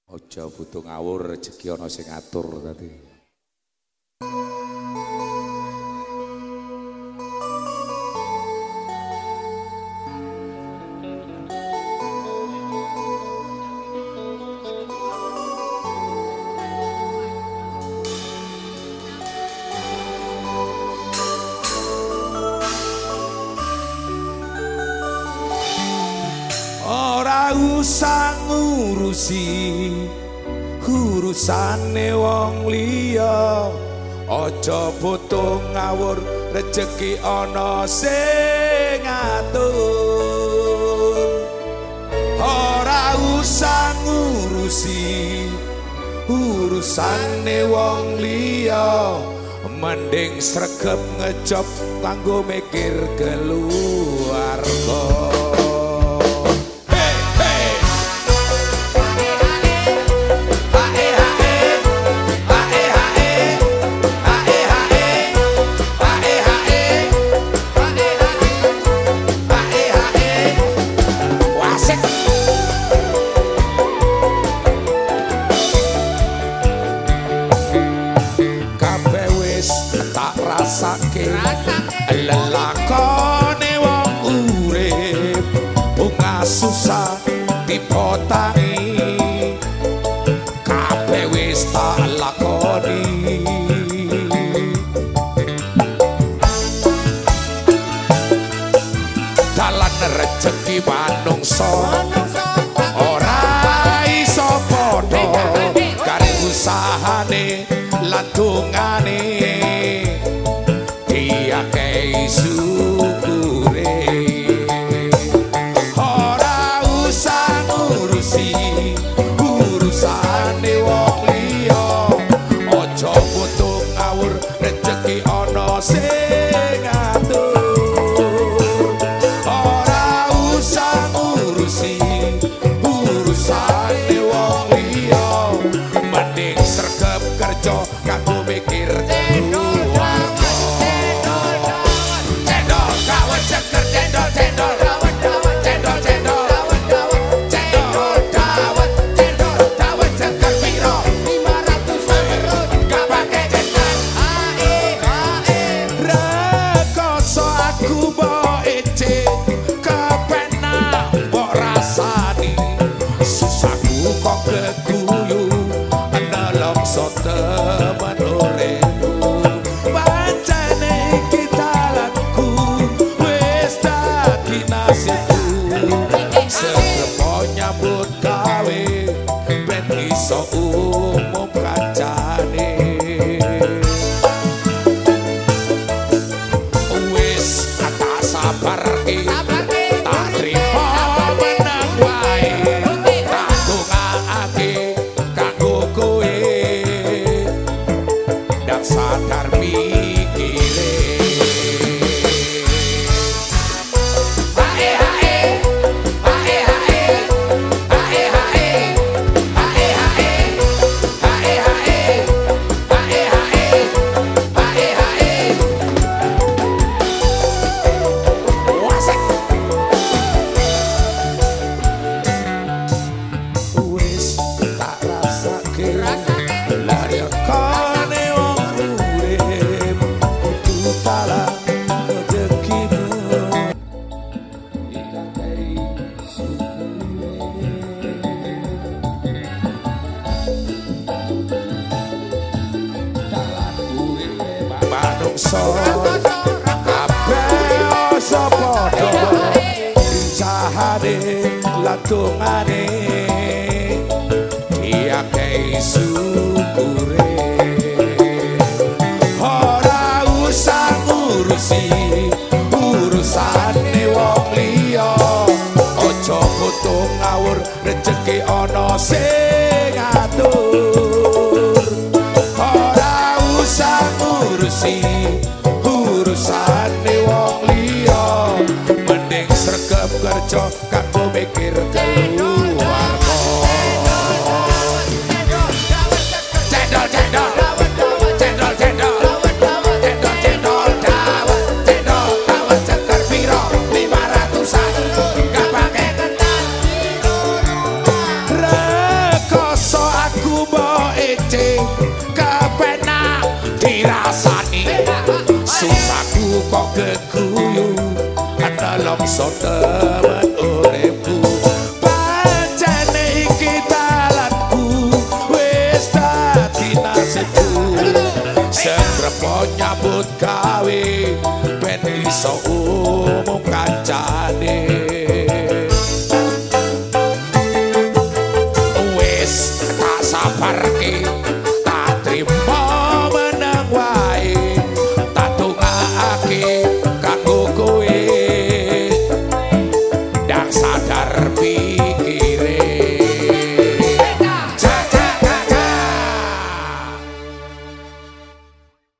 Aja butuh ngawur, rezeki ana sing ngatur tadi. Ora usah ngurusi urusane wong liya, aja butuh ngawur, rezeki ana sing ngatur. Ora usah ngurusi urusane wong liya, mending sregep ngejop kanggo mikir keluarga. Lelakone wong urip bunga susah dipotangi, kabeh wis tak lakoni. Dalan rezeki manungsa ora iso padha karo usahane lan dongane. Syukure ora usah ngurusi urusane wong liya, aja butuh ngawur, rezeki ana sing ngatur. Ora usah ngurusi urusane wong liya, mending sregep kerja kanggo mikir nyambut gawe ben iso umum kancane. Wis kata sabar tak trimo menang wae, tak dongakake kanggo kowe ndak sadar mikire. Kabeh sapa cahane latungane diakei syukure. Ora usah ngurusi urusane wong liya, aja butuh ngawur, rezeki ana sing ngatur. Ora usah ngurusi urusane wong liya, mending sregep kerja kanggo mikir keluarga. Cendol cendol cendol cendol cendol cendol dawet cendol dawet seger piro 500-an gak pake kental. Rekoso keguyu nelongso temen uripku pancene iki dalanku wis dadi nasibku setrepo nyambut gawe ben iso umum kancane